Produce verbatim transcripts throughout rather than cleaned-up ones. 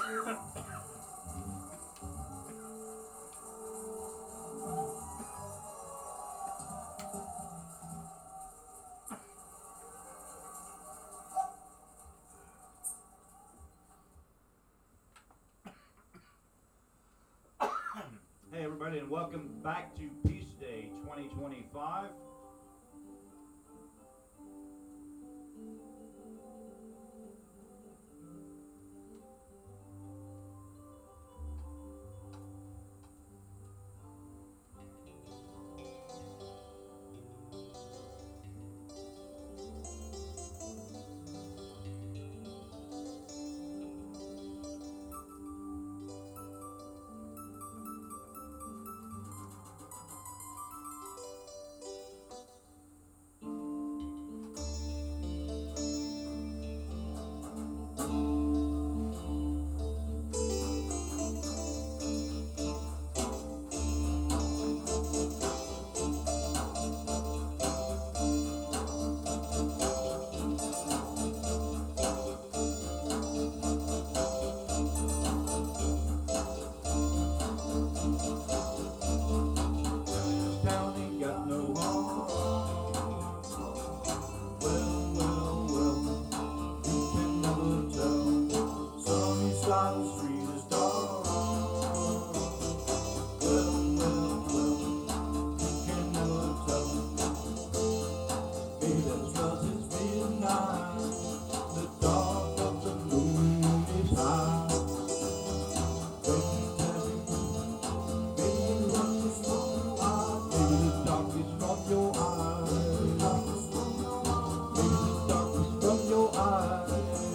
Hey everybody, and welcome back to Peace Day twenty twenty-five. Town ain't got no heart. Well, well, well, you can never tell. Some side the street is dark. Well, well, well, you can never tell. Maybe that's 'cause it's midnight. The dark of the moon is high. Don't you tell me, maybe the dark is from your eyes. Maybe the dark is from your eyes. Maybe the dark is from your eyes.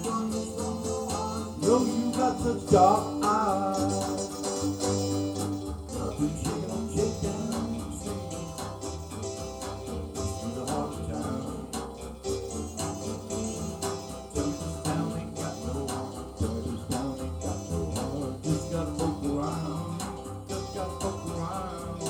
Know you got such dark eyes. Nothing shaking on shakedown street. Through the heart of town. Tell me this town ain't got no heart. Tell me this town ain't got no heart. Just gotta poke around. Just gotta poke around.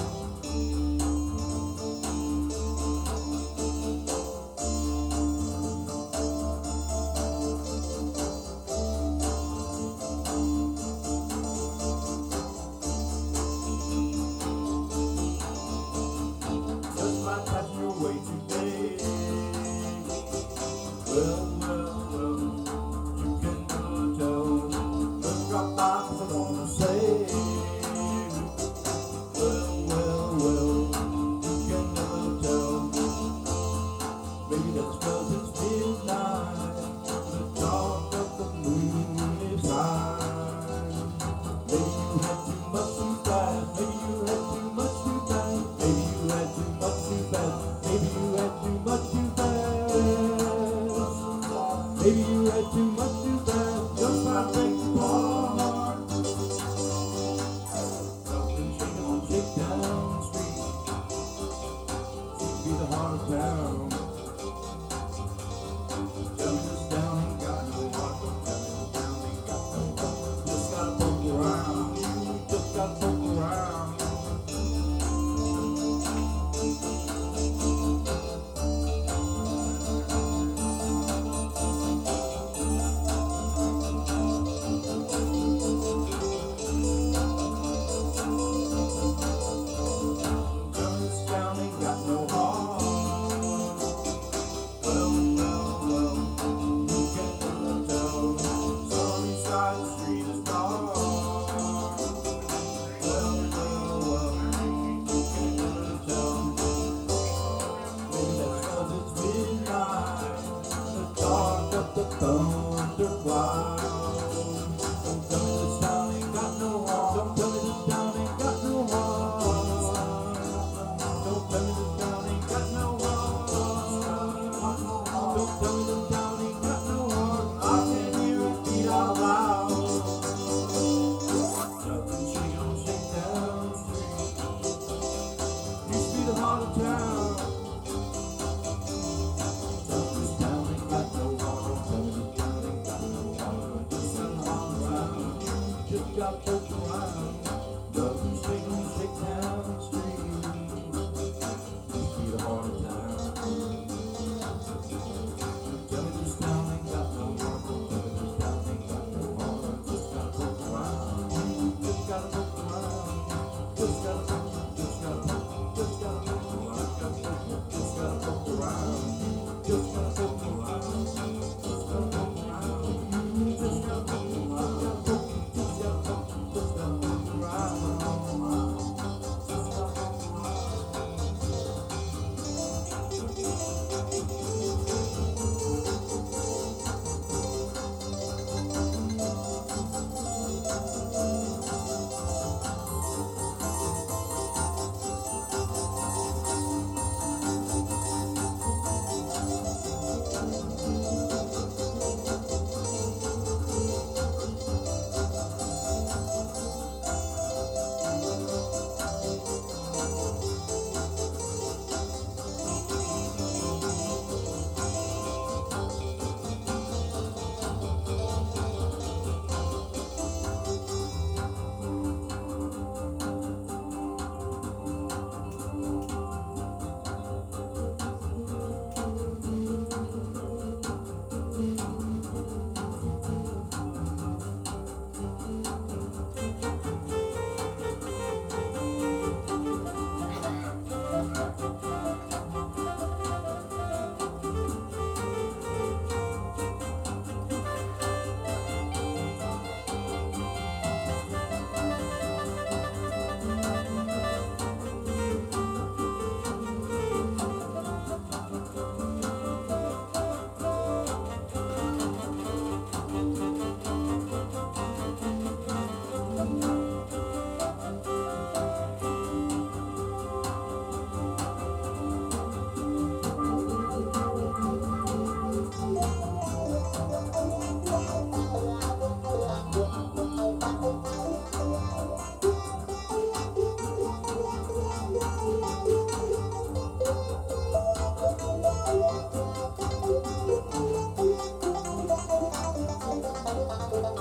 Just might pass your way today. Well, well, well, you can never tell. Just drop by 'cause I wanna say. Well, well, well, you can never tell. Maybe that's 'cause it's midnight. The dark of the moon is high. Maybe you had too much too fast. Maybe you had too much too fast. Maybe you had too much too fast. Maybe you had too much too fast. Maybe you had too much too fast. Just might break your heart. Nothing shaking on Shakedown Street. Seems to be the heart of town. Tell me this town ain't got no heart. Don't tell me this town ain't got no heart. Just gotta poke around. You just gotta poke around. Tell me this town ain't got no heart. Well, well, well, you can never tell. Some side the street is dark. Well, well, well, you can never tell. Maybe that's 'cause it's midnight. The dark of the thunder cloud. Don't tell me this town ain't got no heart. Don't tell me this town ain't got no heart. Don't tell me this town ain't got no heart. Don't tell me this town ain't got no heart. I can hear it beat out loud. Nothing shaking on Shakedown Street. Used to be the heart of town. Tell me this town ain't got no heart. Don't tell me this town ain't got no heart. Just send the heart around. You just gotta poke around. Nothing shaking on Shakedown Street. Used to be the heart of town. Tell me this town ain't got no heart. Don't tell me this town ain't got no heart. Just gotta poke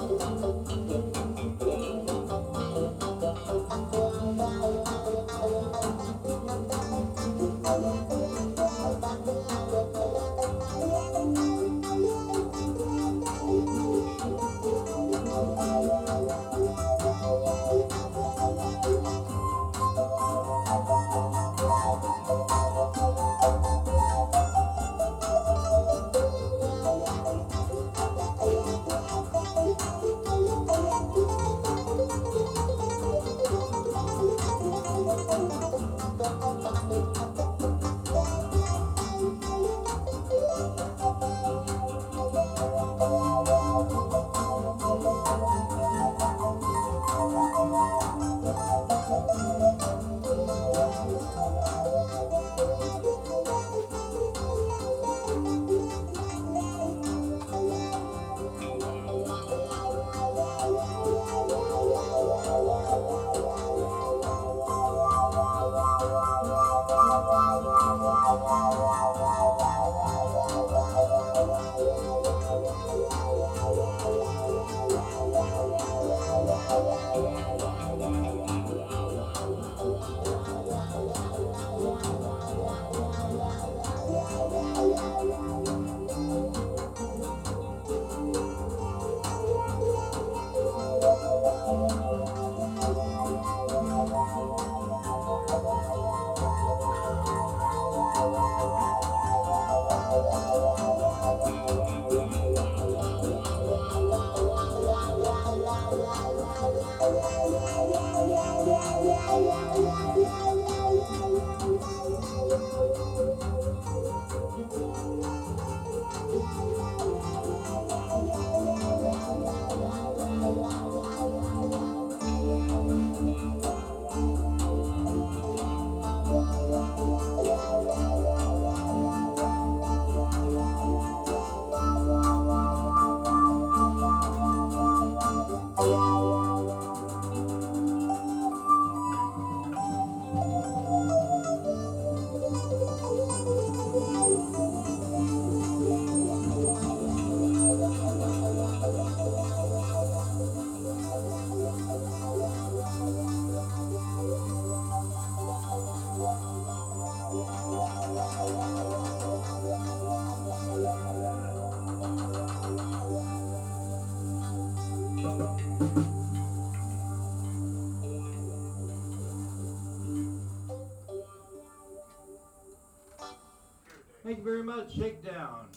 Thank you very much, Shakedown.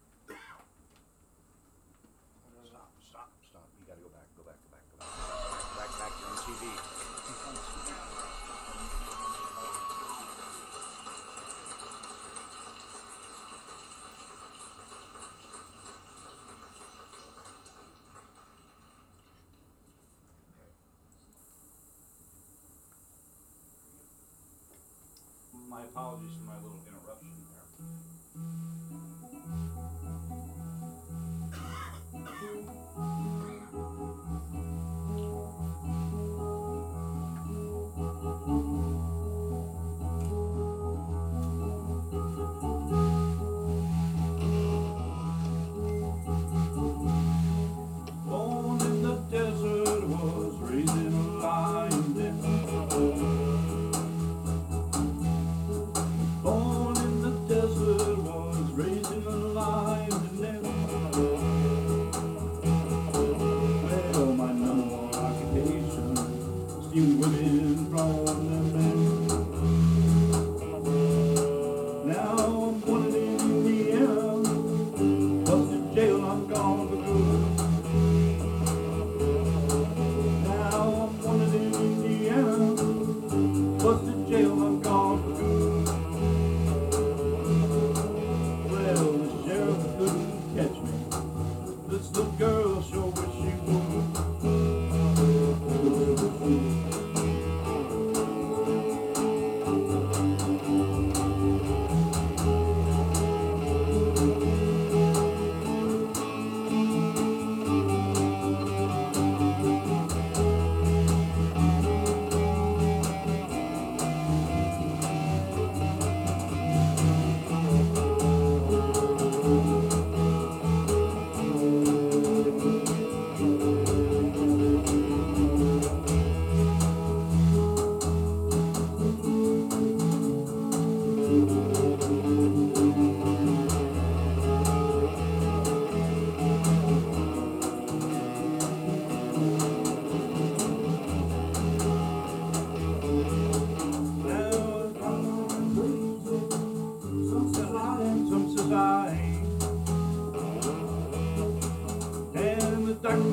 Stop, stop, stop. You gotta go back, go back, go back, go back. Back, back, back. You're on T V. My apologies for my little interruption there. Born in the desert, was raised in a lion's den. Born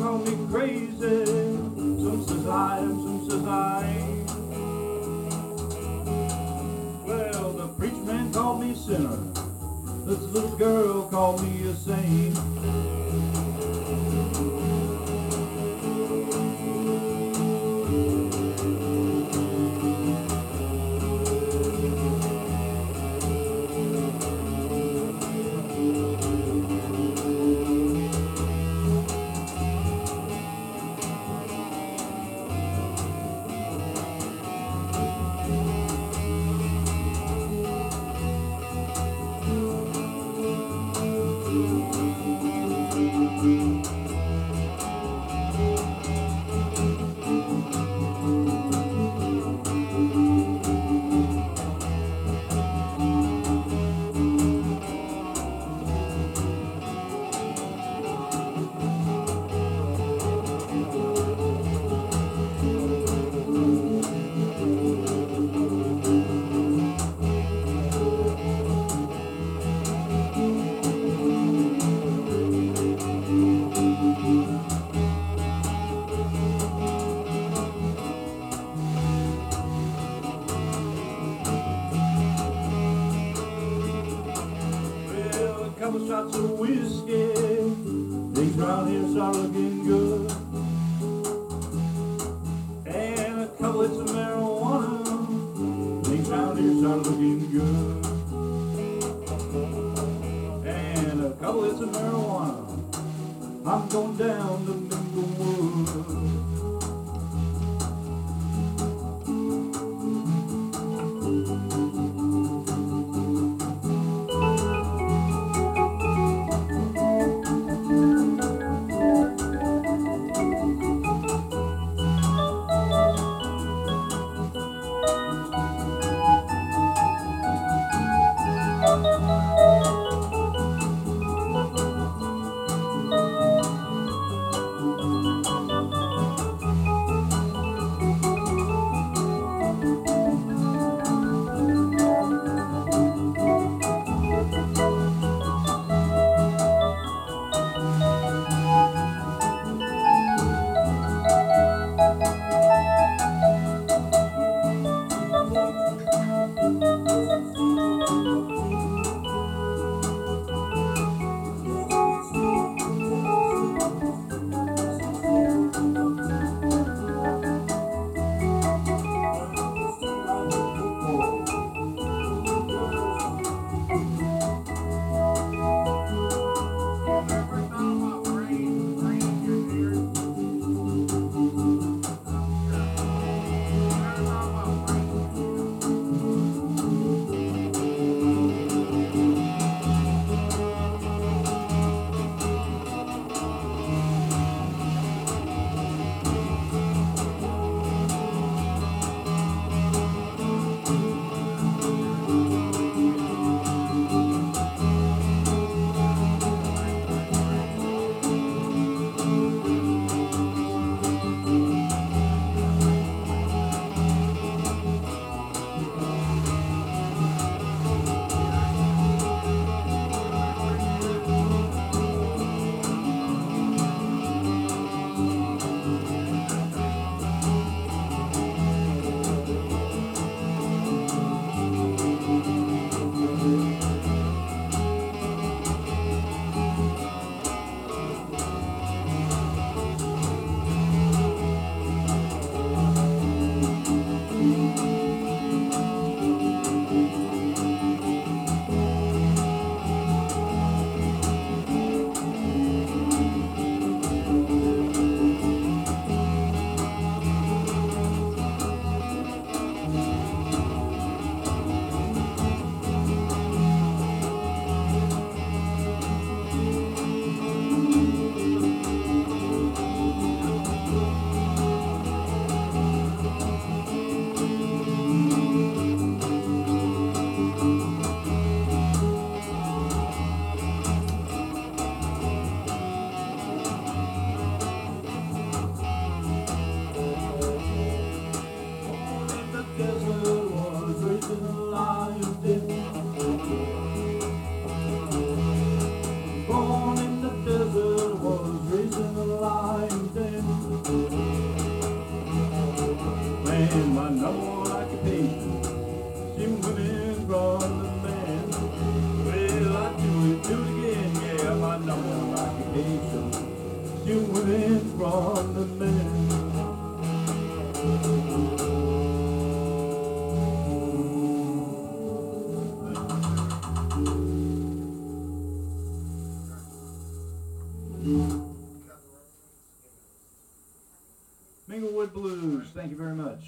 call me crazy. Some says I am, some says I ain't. Well, the preacher man called me sinner. This little girl called me a saint. Couple shots of whiskey, things round here start looking good. And a couple hits of marijuana, things round here start looking good. And a couple hits of marijuana, I'm going down to Minglewood. been my number one occupation. Shooting women from the land. Well, I do it, do it again, yeah, my number one occupation. Shooting women from the land. Minglewood Blues, thank you very much.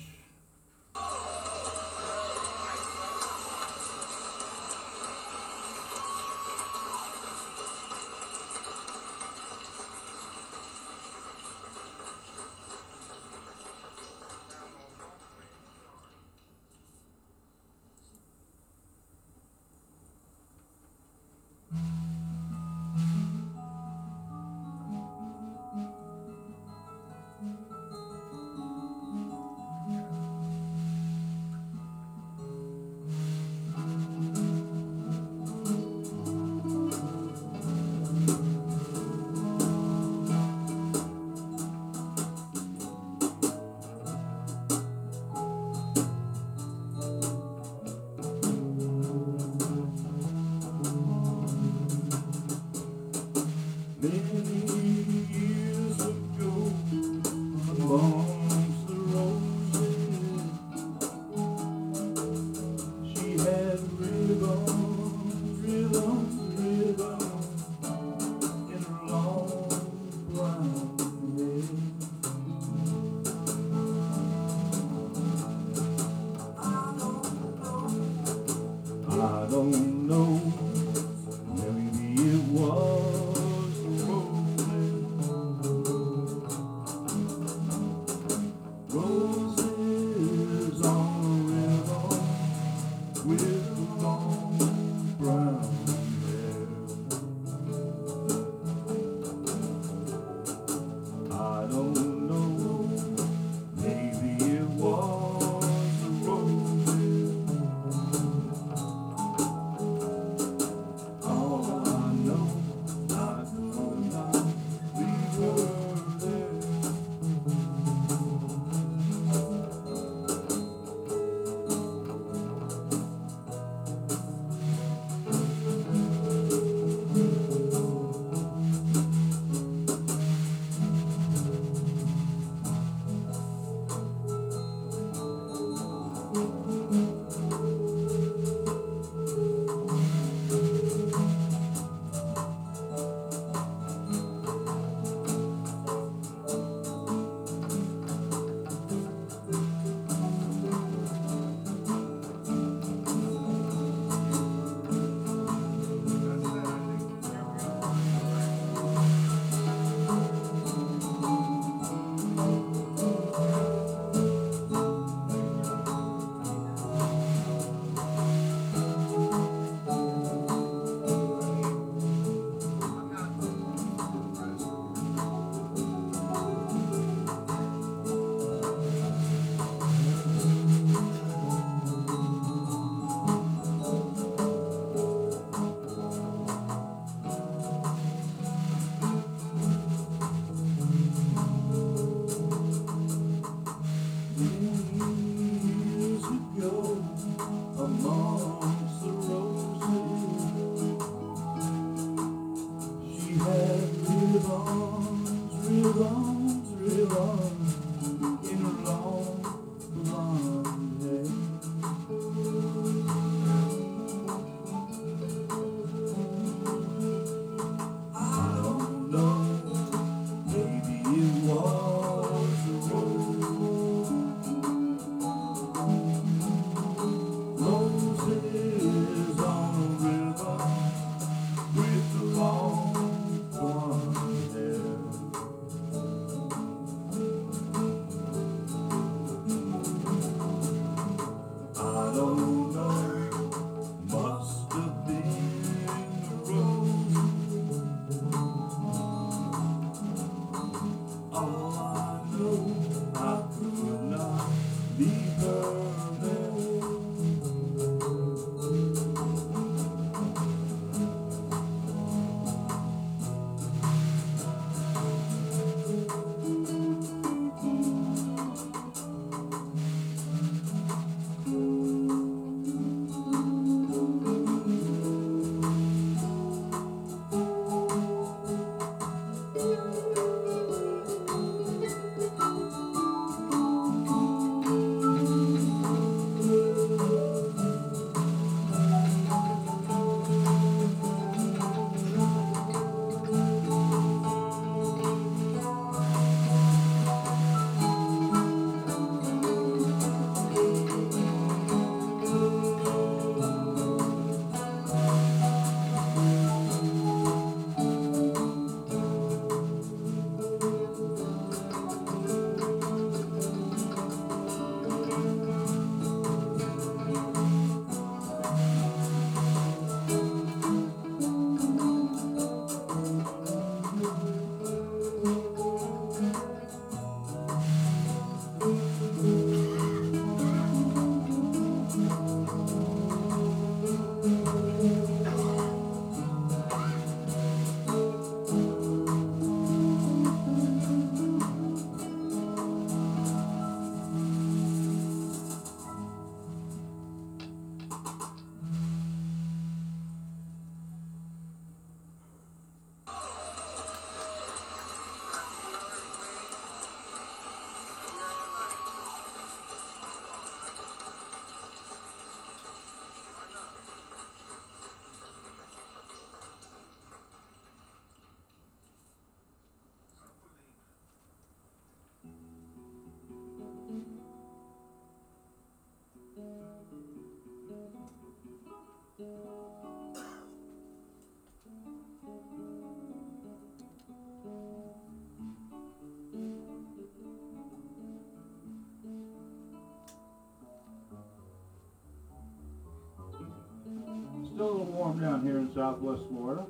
warm down here in Southwest Florida.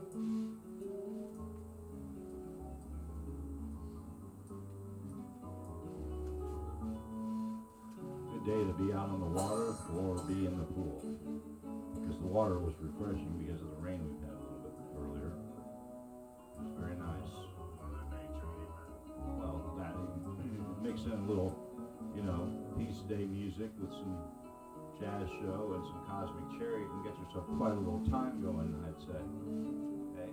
Good day to be out on the water or be in the pool. Because the water was refreshing because of the rain we've had a little bit earlier. It was very nice. Well, that mix in a little, you know, Peace Day music with some jazz show and some Cosmic Cherry, you can get yourself quite a little time going, I'd say. Hey.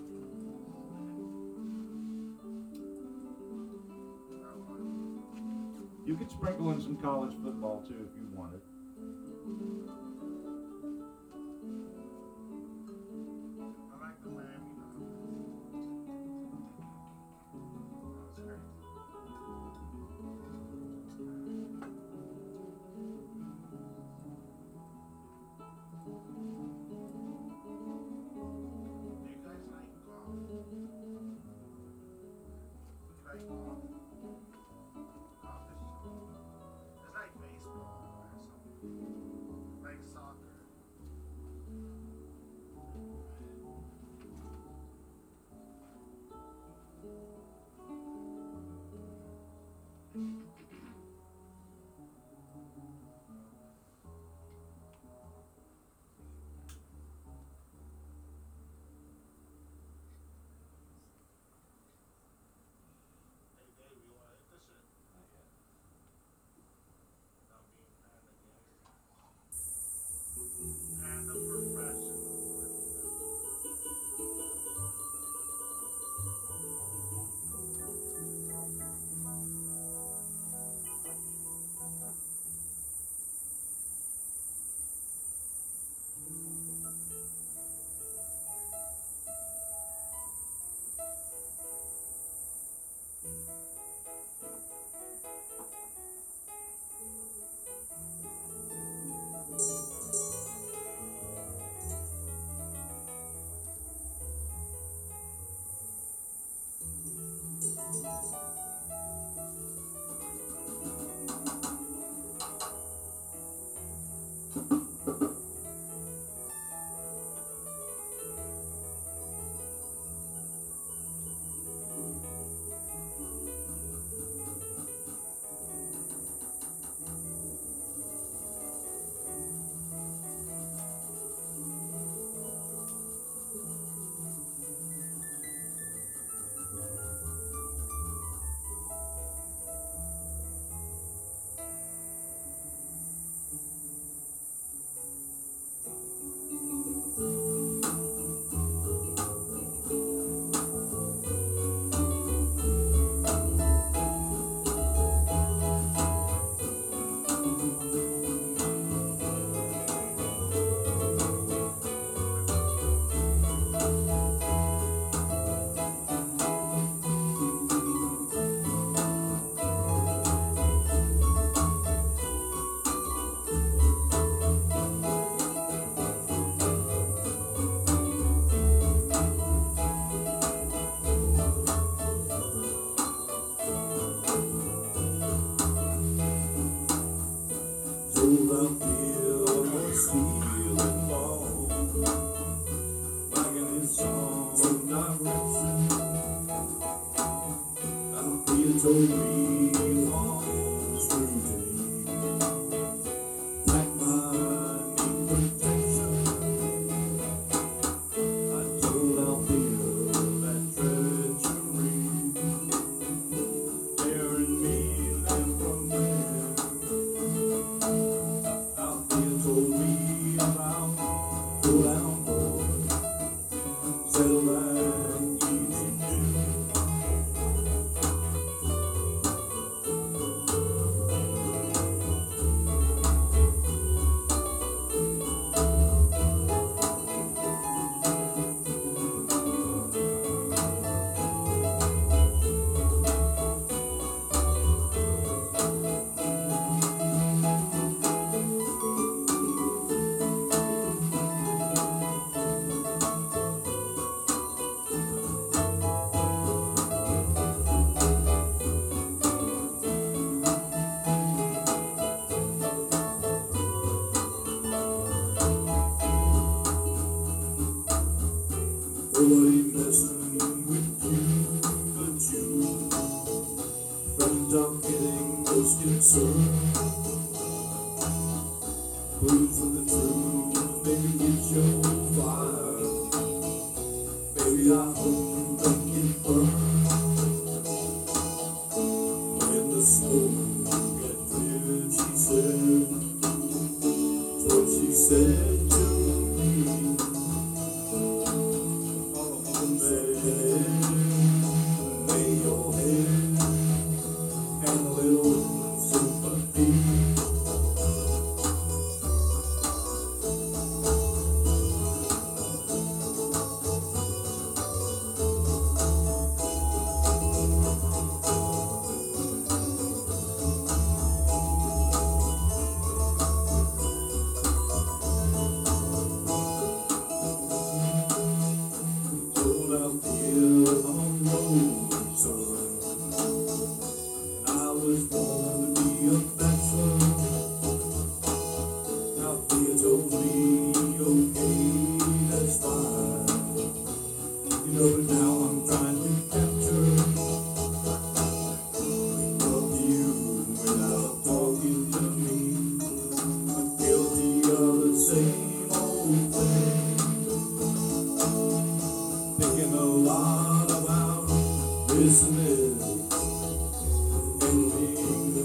You could sprinkle in some college football too if you wanted. I like the Miami That's great. Do you guys like golf? You like golf? Golf is it's like baseball or something. Like soccer. Hey Dave, you wanna hit this shit? Without being panda gangster. Panda professional. I think that's Told I feel the stealing ball, like in some direction. I feel told me on the street, like my need protection. I told I feel that treachery, tearing me limb from limb. Told me about go down boy, settle back, easy do. Things are getting most concerned. Blues for the truth, baby, it's your fire. Baby, I hope you don't get burned. When the smoke gets clear, she said, that's what she said to me. Lay your head and a little sympathy. Rolled out there on the road, son, and I was born to be a bachelor. Out there told me, okay, that's fine. You know, but now I'm trying to capture of you without talking to me. I'm guilty of the same old thing. Thinking a lot about listening and being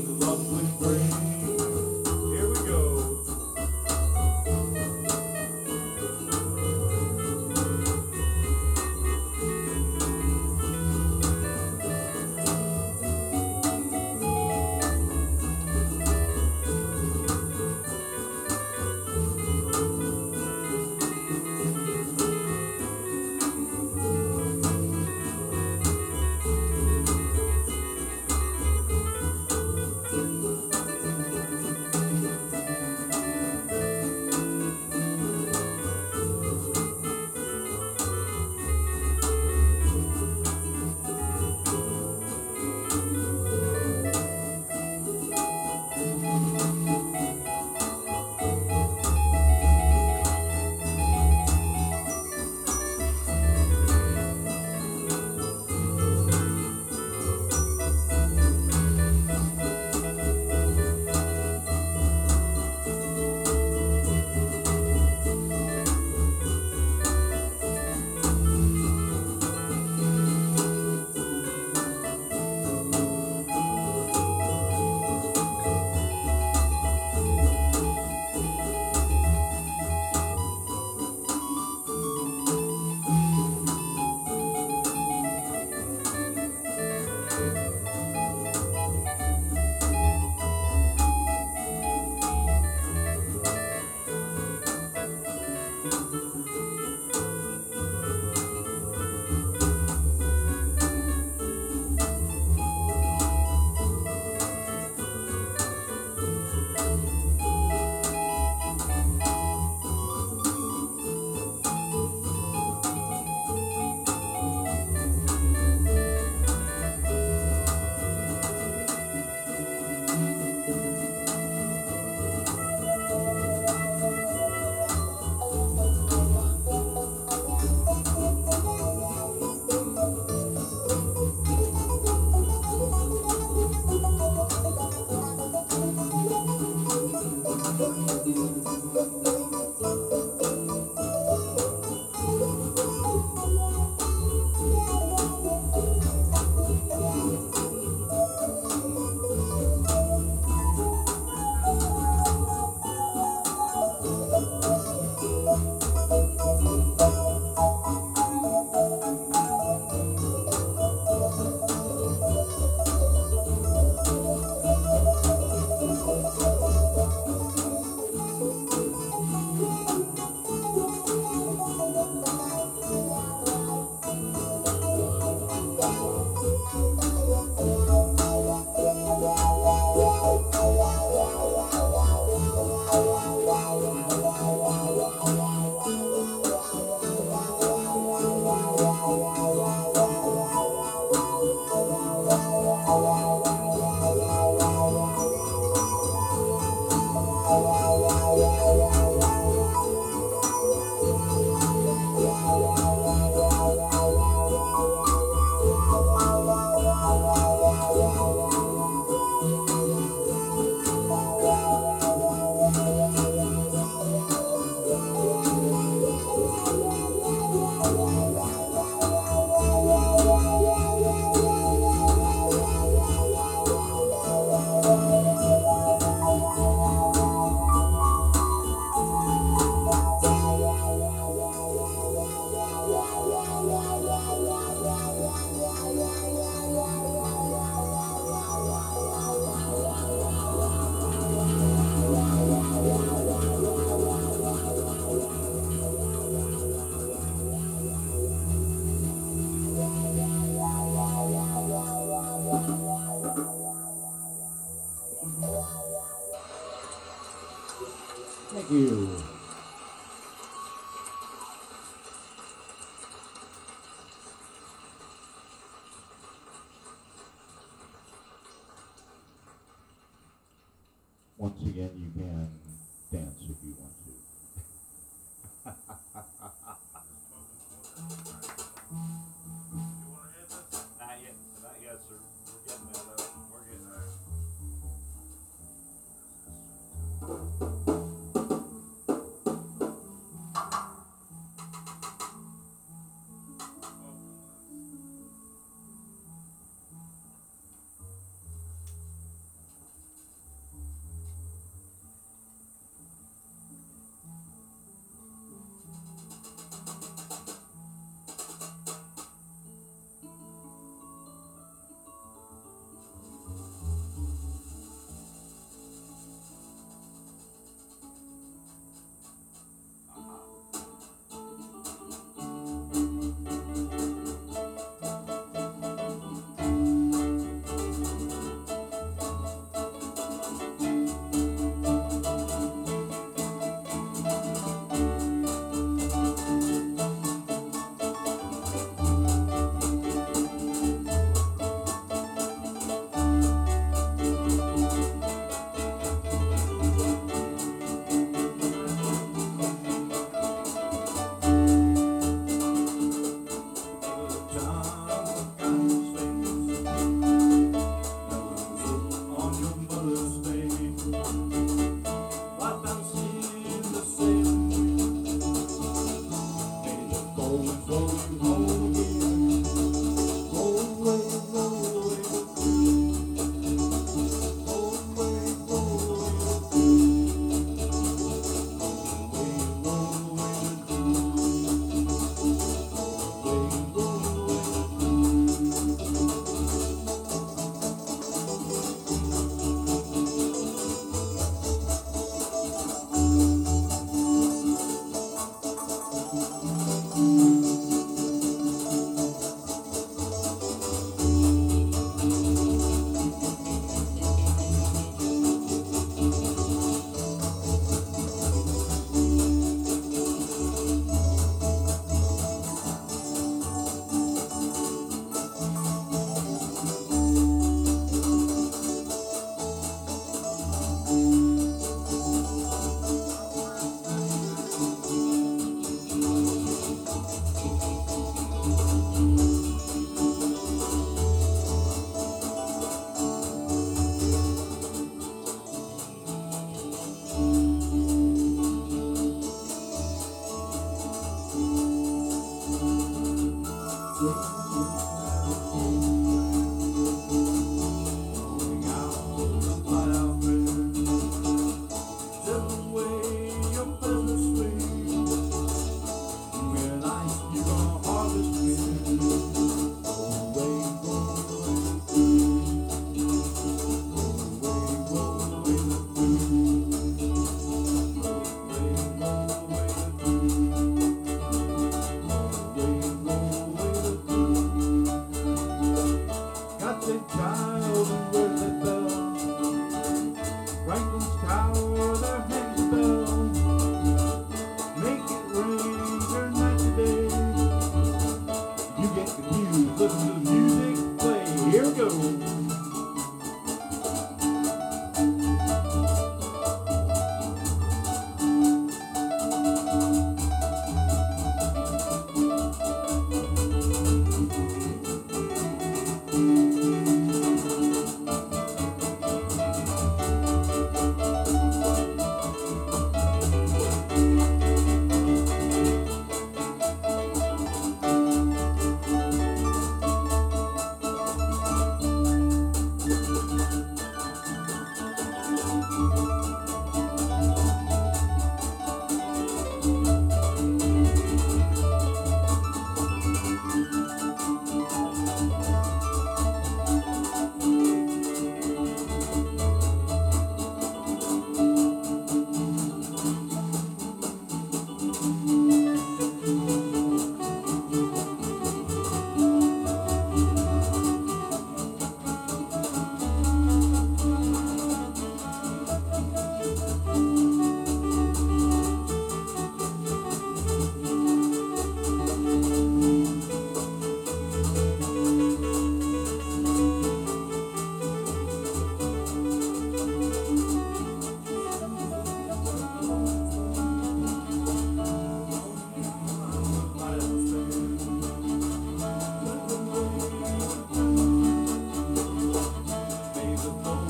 Thank you. Once again, you can dance if you want to. You wanna hit this? Not yet, not yet, sir. We're getting there though. We're getting there.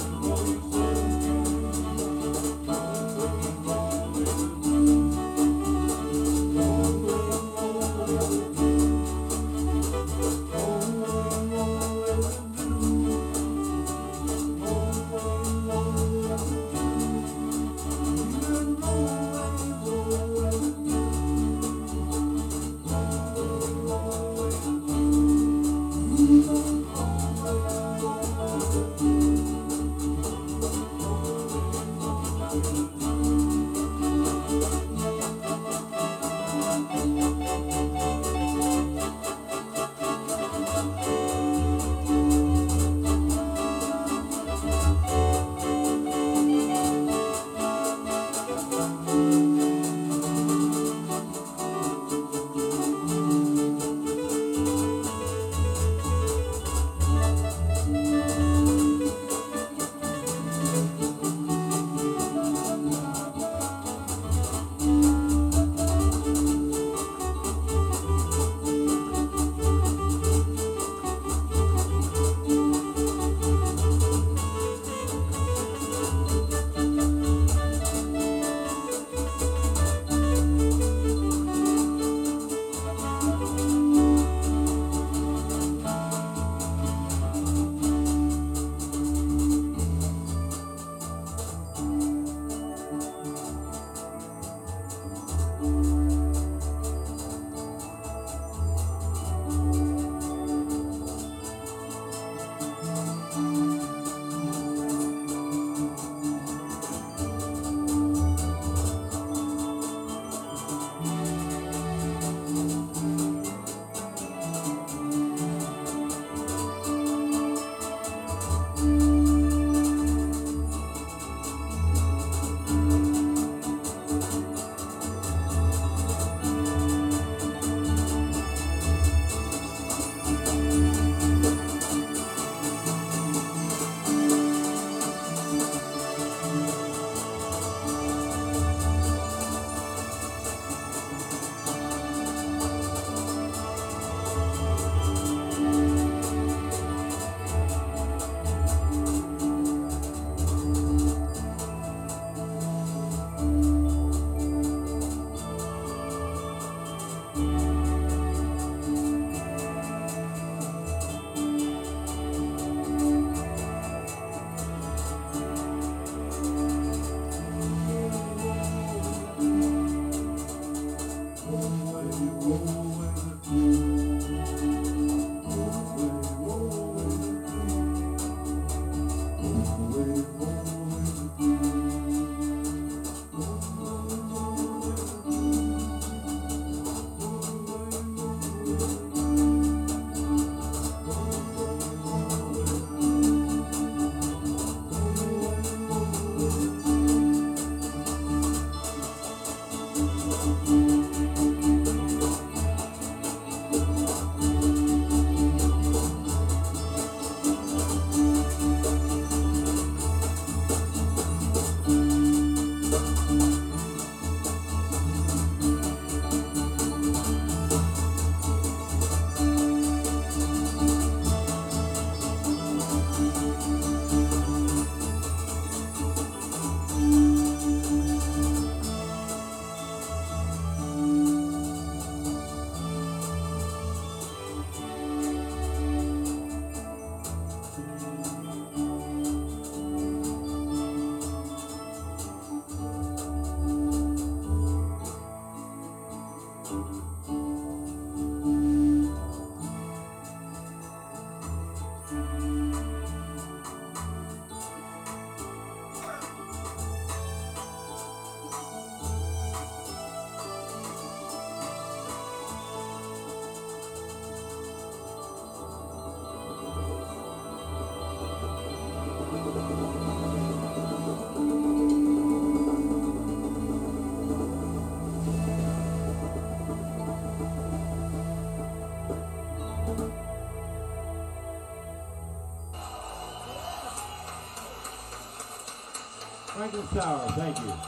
Franklin Sour, thank you.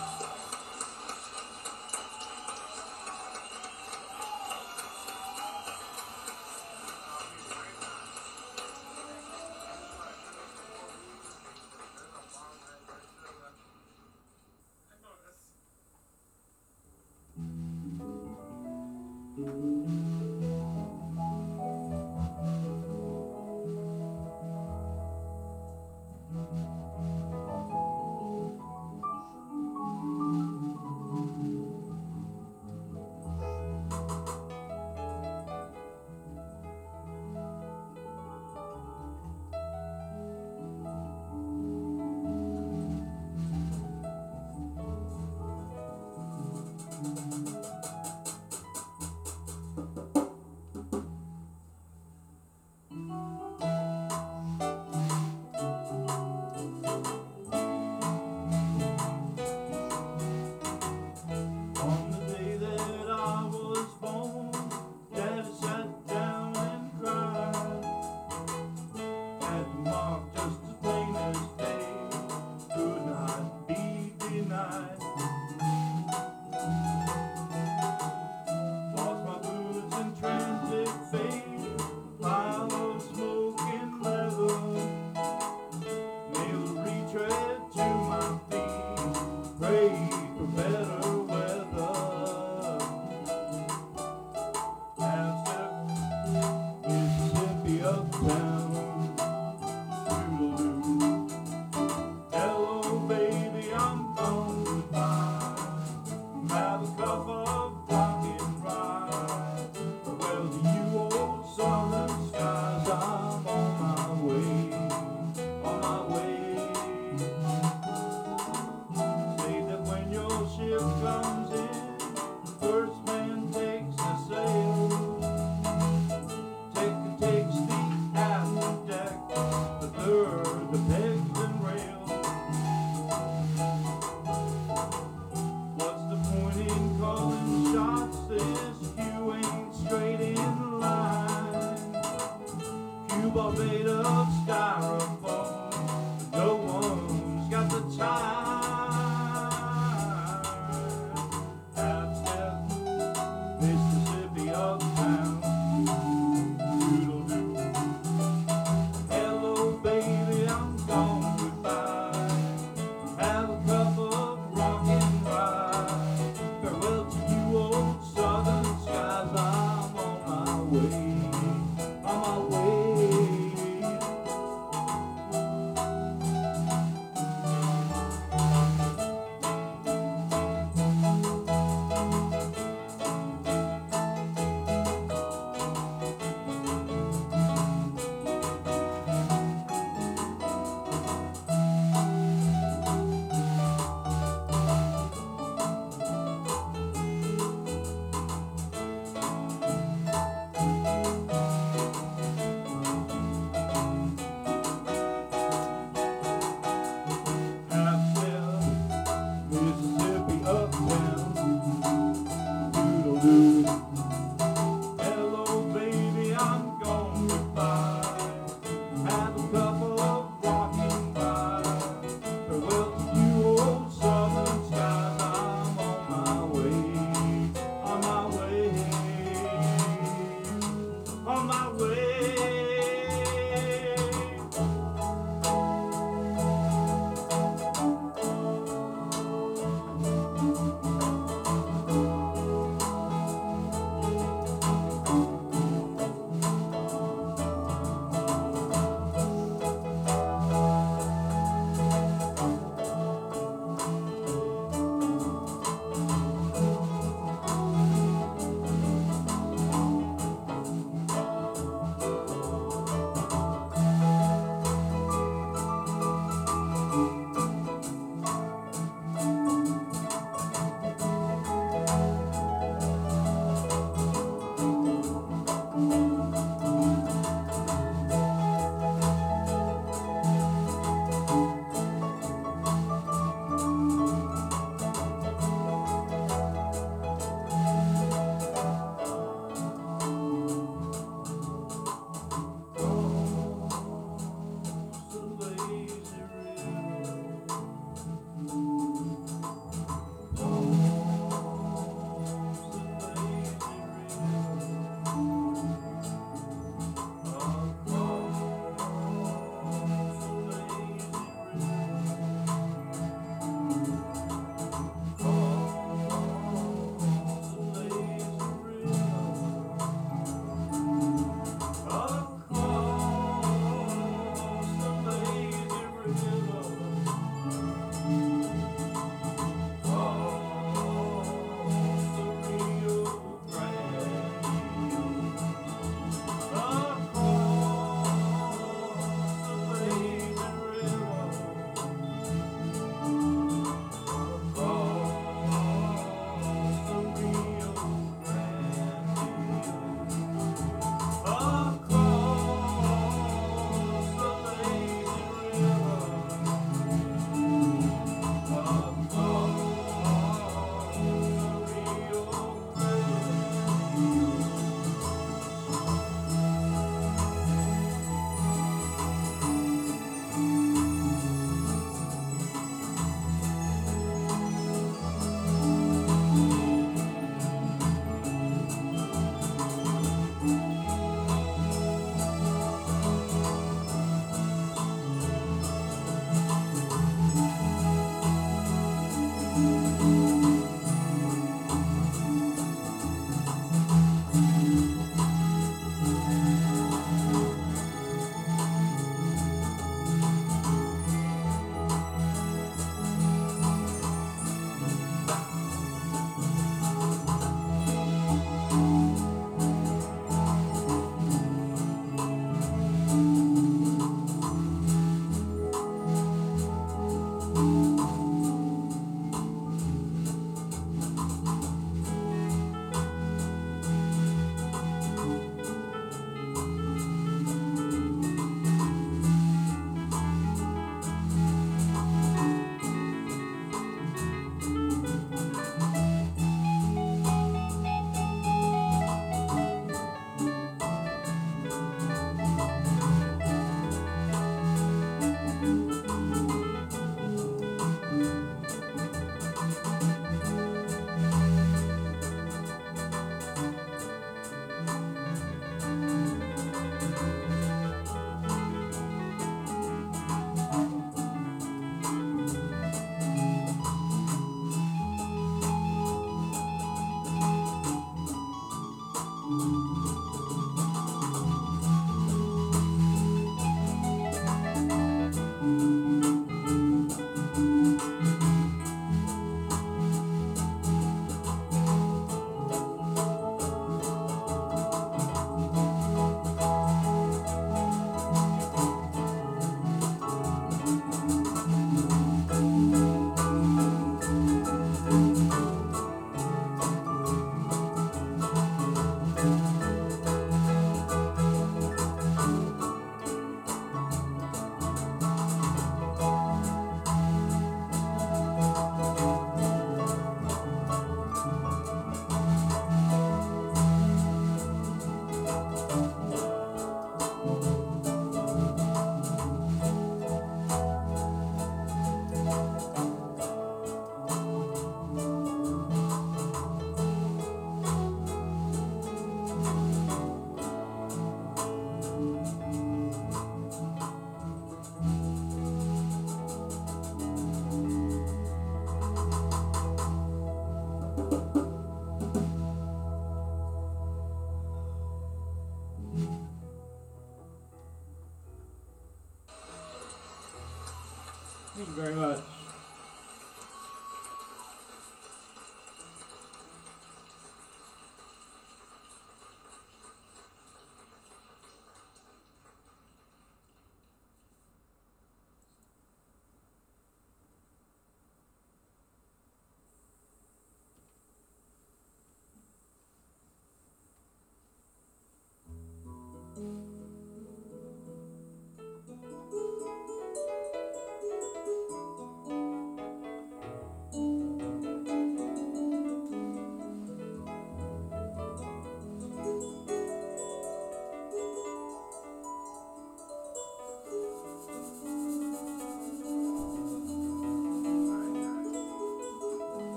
very much.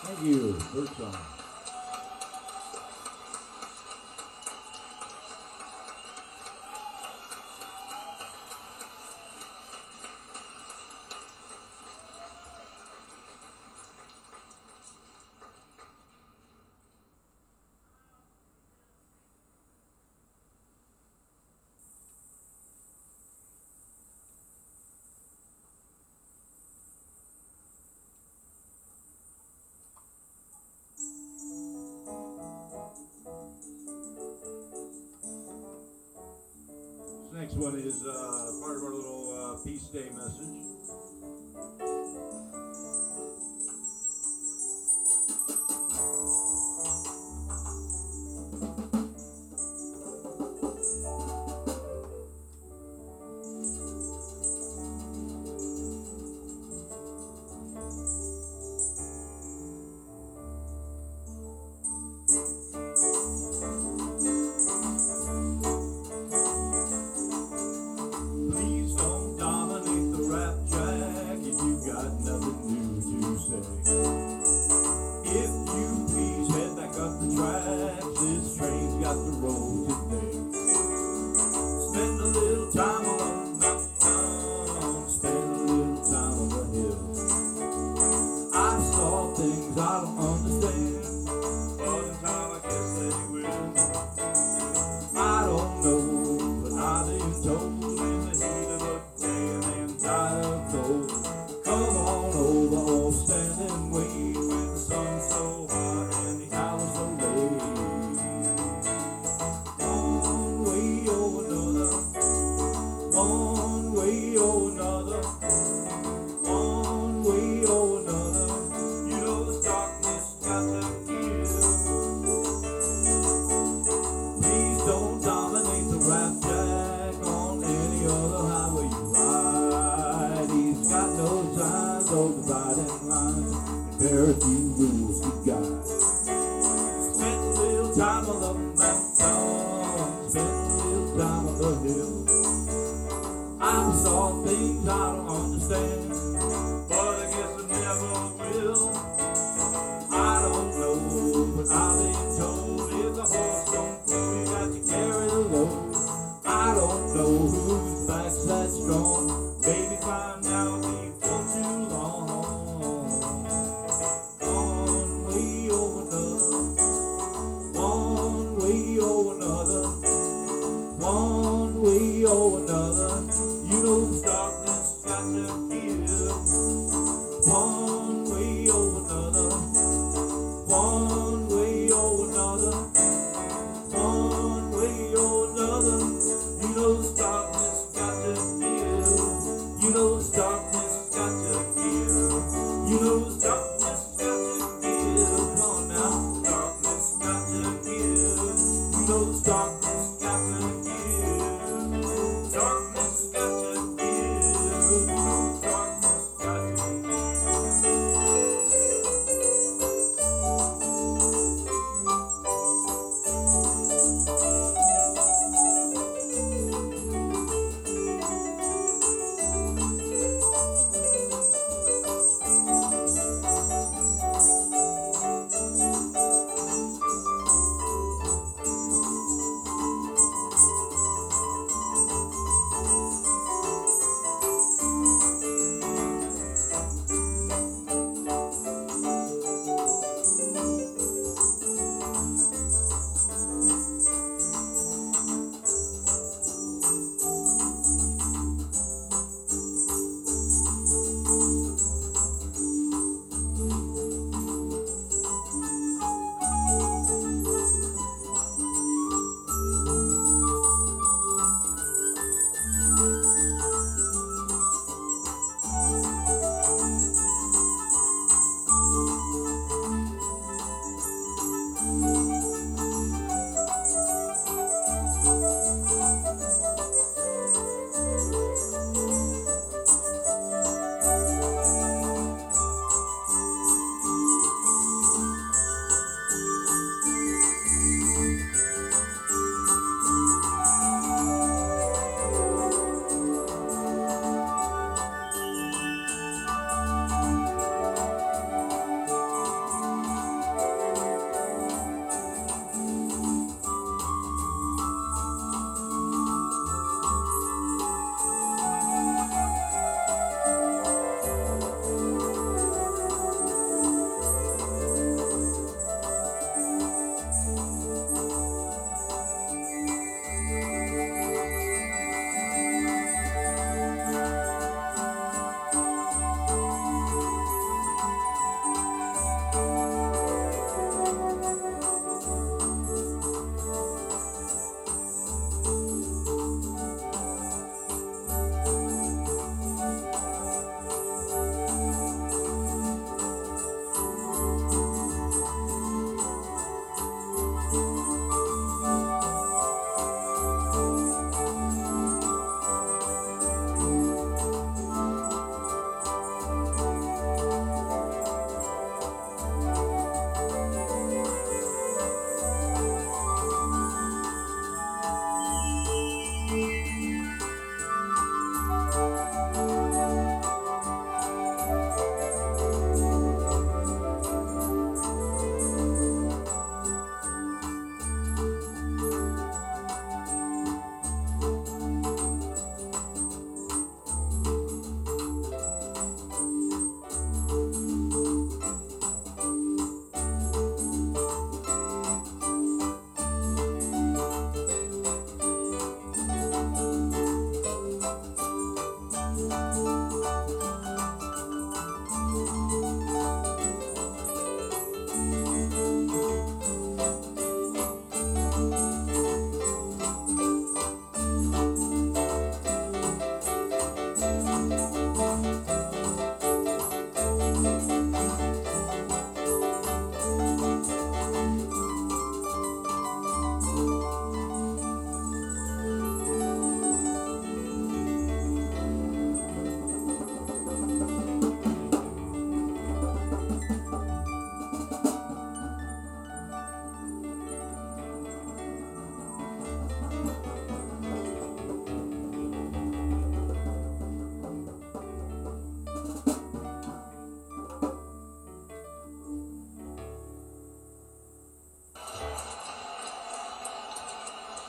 Thank you. Bird song. This next one is uh, part of our little uh, Peace Day message. Please don't dominate the rap track if you got nothing new to say. If you please head back up the tracks, this train's got to roll today. Spend a little time on the mountain, spend a little time on the hill. I saw things I don't understand, but in time I guess they will. I don't know, but I've been told in the heat of the day a man died of cold. Come on over, or stand and wait when the sun's so hot and the hours so late. One way or another, one way or another, one way or another, you know the darkness got to give. Please don't dominate the rap jack on any other highway you ride. He's got no signs or dividing lines, and very few rules to guide. Spent a little time on the mountain, spent a little time on the hill. I saw things I don't understand, but I guess I never will. I don't know, but I've been told if the horse don't pull, you got to carry the load. I don't know whose back's that strong. Maybe find out before too long. One way or another, one way or another, one way or another. You know the darkness got to give. One way or another, one way or another, one way or another. You know the darkness got to give. You know the darkness got to give. You know the darkness got to give. Come on now, darkness got to give. You know the darkness got to give. Darkness got to give. You know darkness got to give.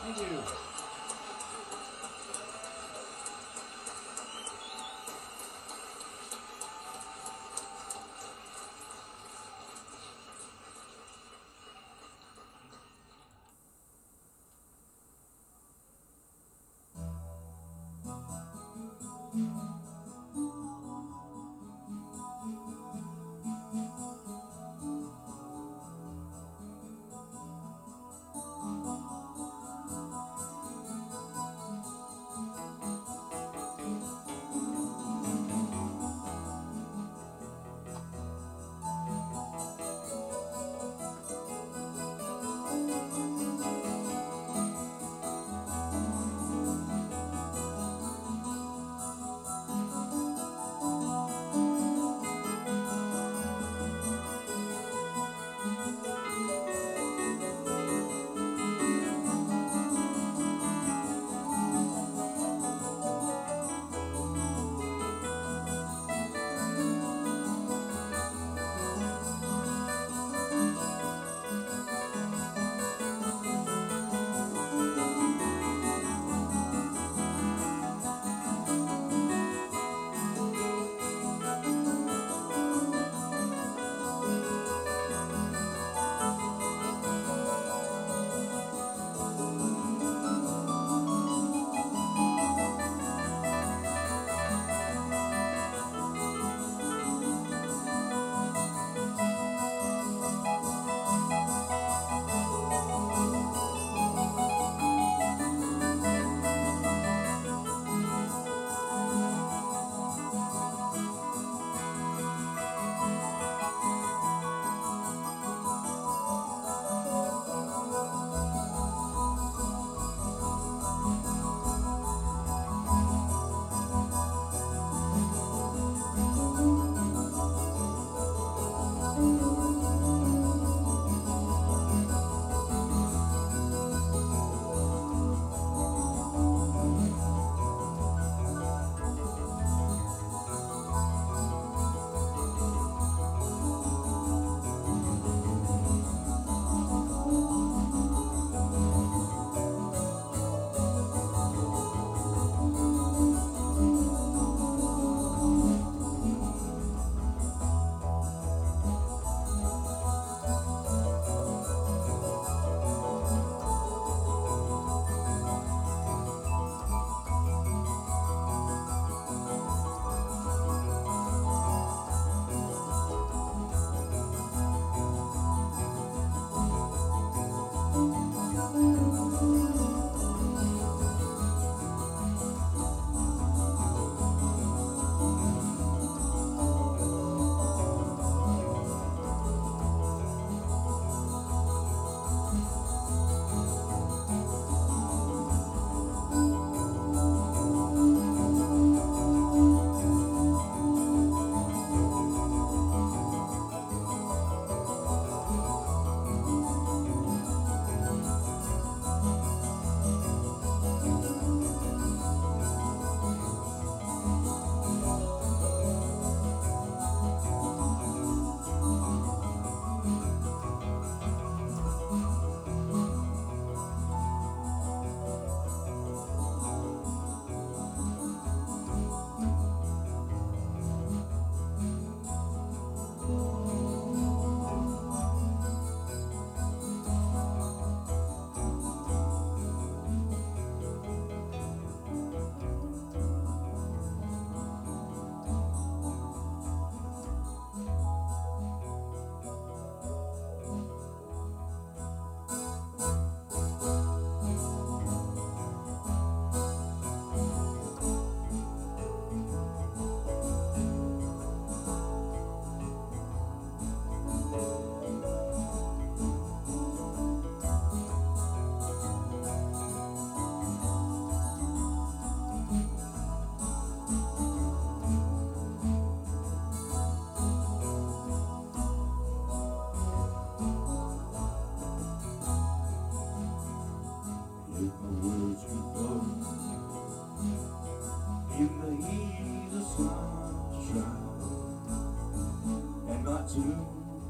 Thank you.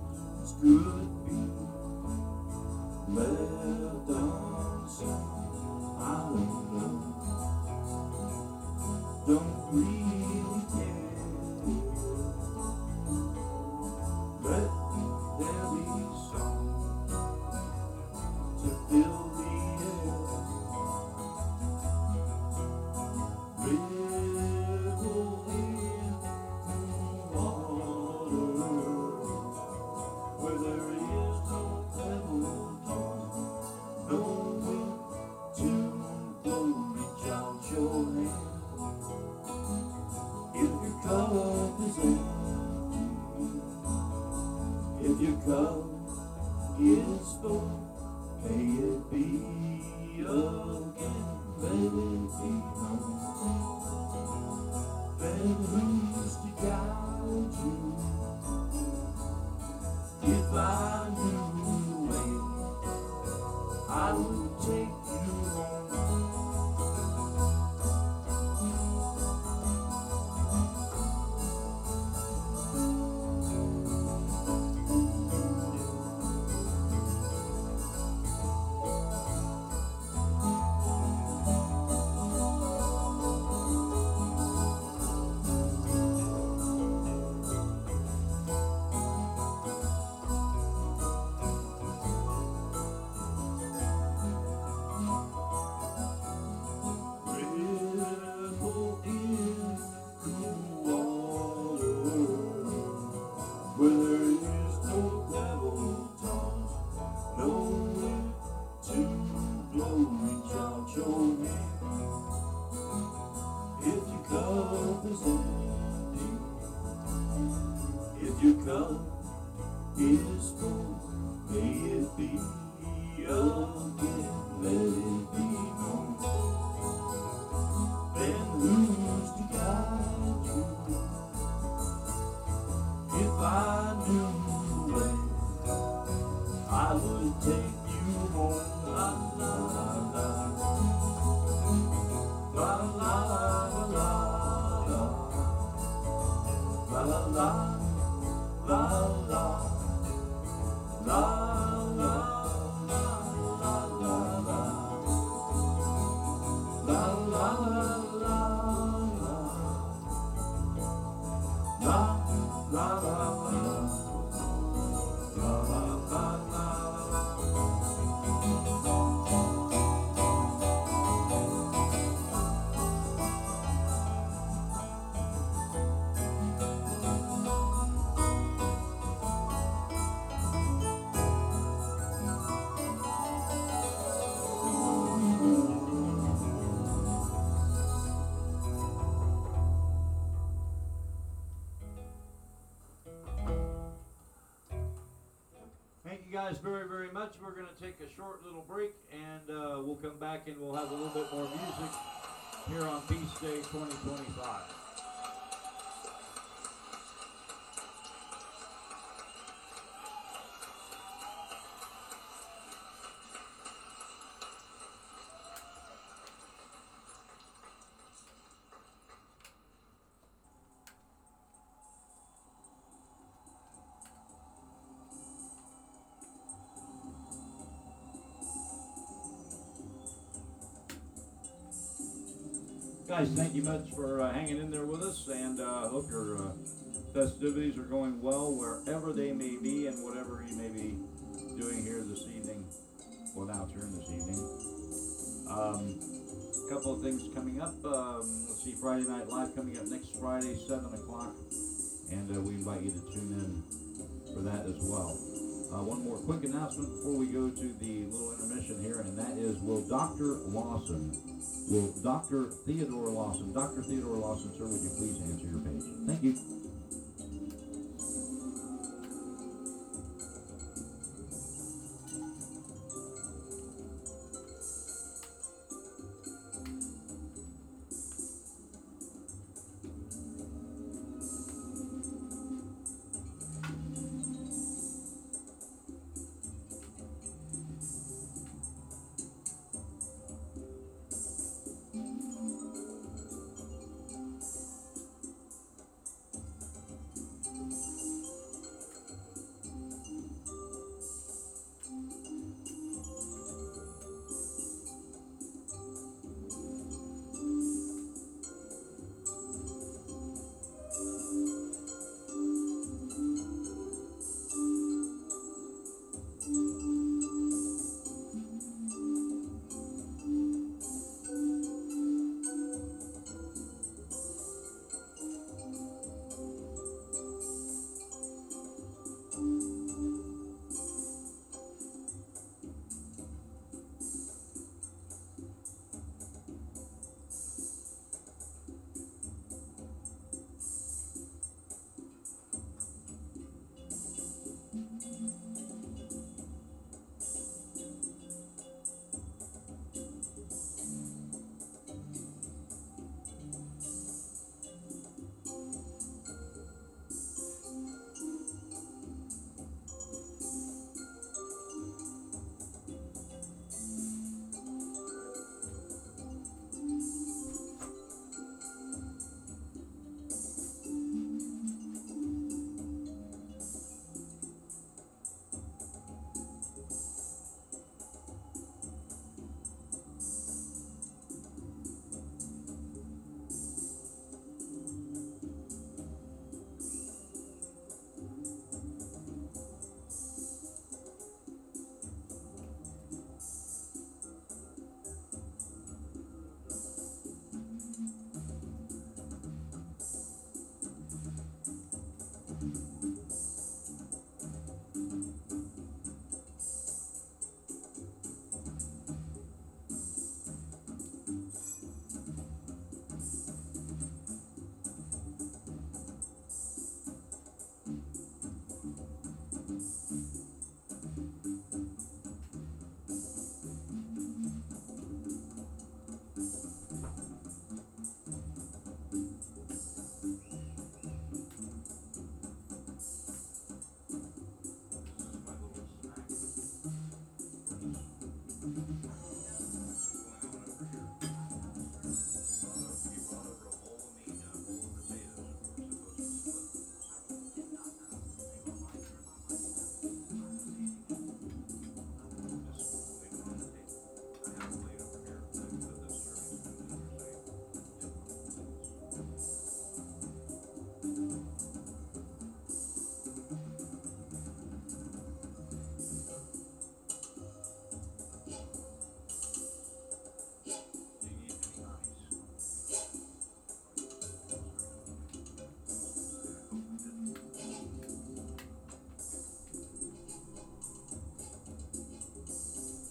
tunes could be left unsaid. don't really care. Let there be song to fill the air. Revel in water where there is no pebble torn, no wind to blow. Reach out your hand. If your cup is empty, if your cup is full, may it be again, may it be known. Then who's to guide you? If I knew the way, I would take you home. Revel in cool water where there is no pebble toss, no wind to blow. Reach out your hand. If your cup is empty, if your cup is full, may it be again, let it be known. Then who's to guide you? If I knew the way, I would take you home. La la la la la la la la la la la la la la. La la la la la la la la Thank you guys very, very much. We're going to take a short little break, and uh, we'll come back and we'll have a little bit more music here on Peace Day twenty twenty-five. Guys, thank you much for uh, hanging in there with us, and uh, hope your uh, festivities are going well wherever they may be and whatever you may be doing here this evening, well now it's here this evening. Um, a couple of things coming up. Um, let's see, Friday Night Live coming up next Friday, seven o'clock, and uh, we invite you to tune in for that as well. Uh, one more quick announcement before we go to the little intermission here, and that is, will Doctor Lawson, will Doctor Theodore Lawson, Doctor Theodore Lawson, sir, would you please answer your page? Thank you.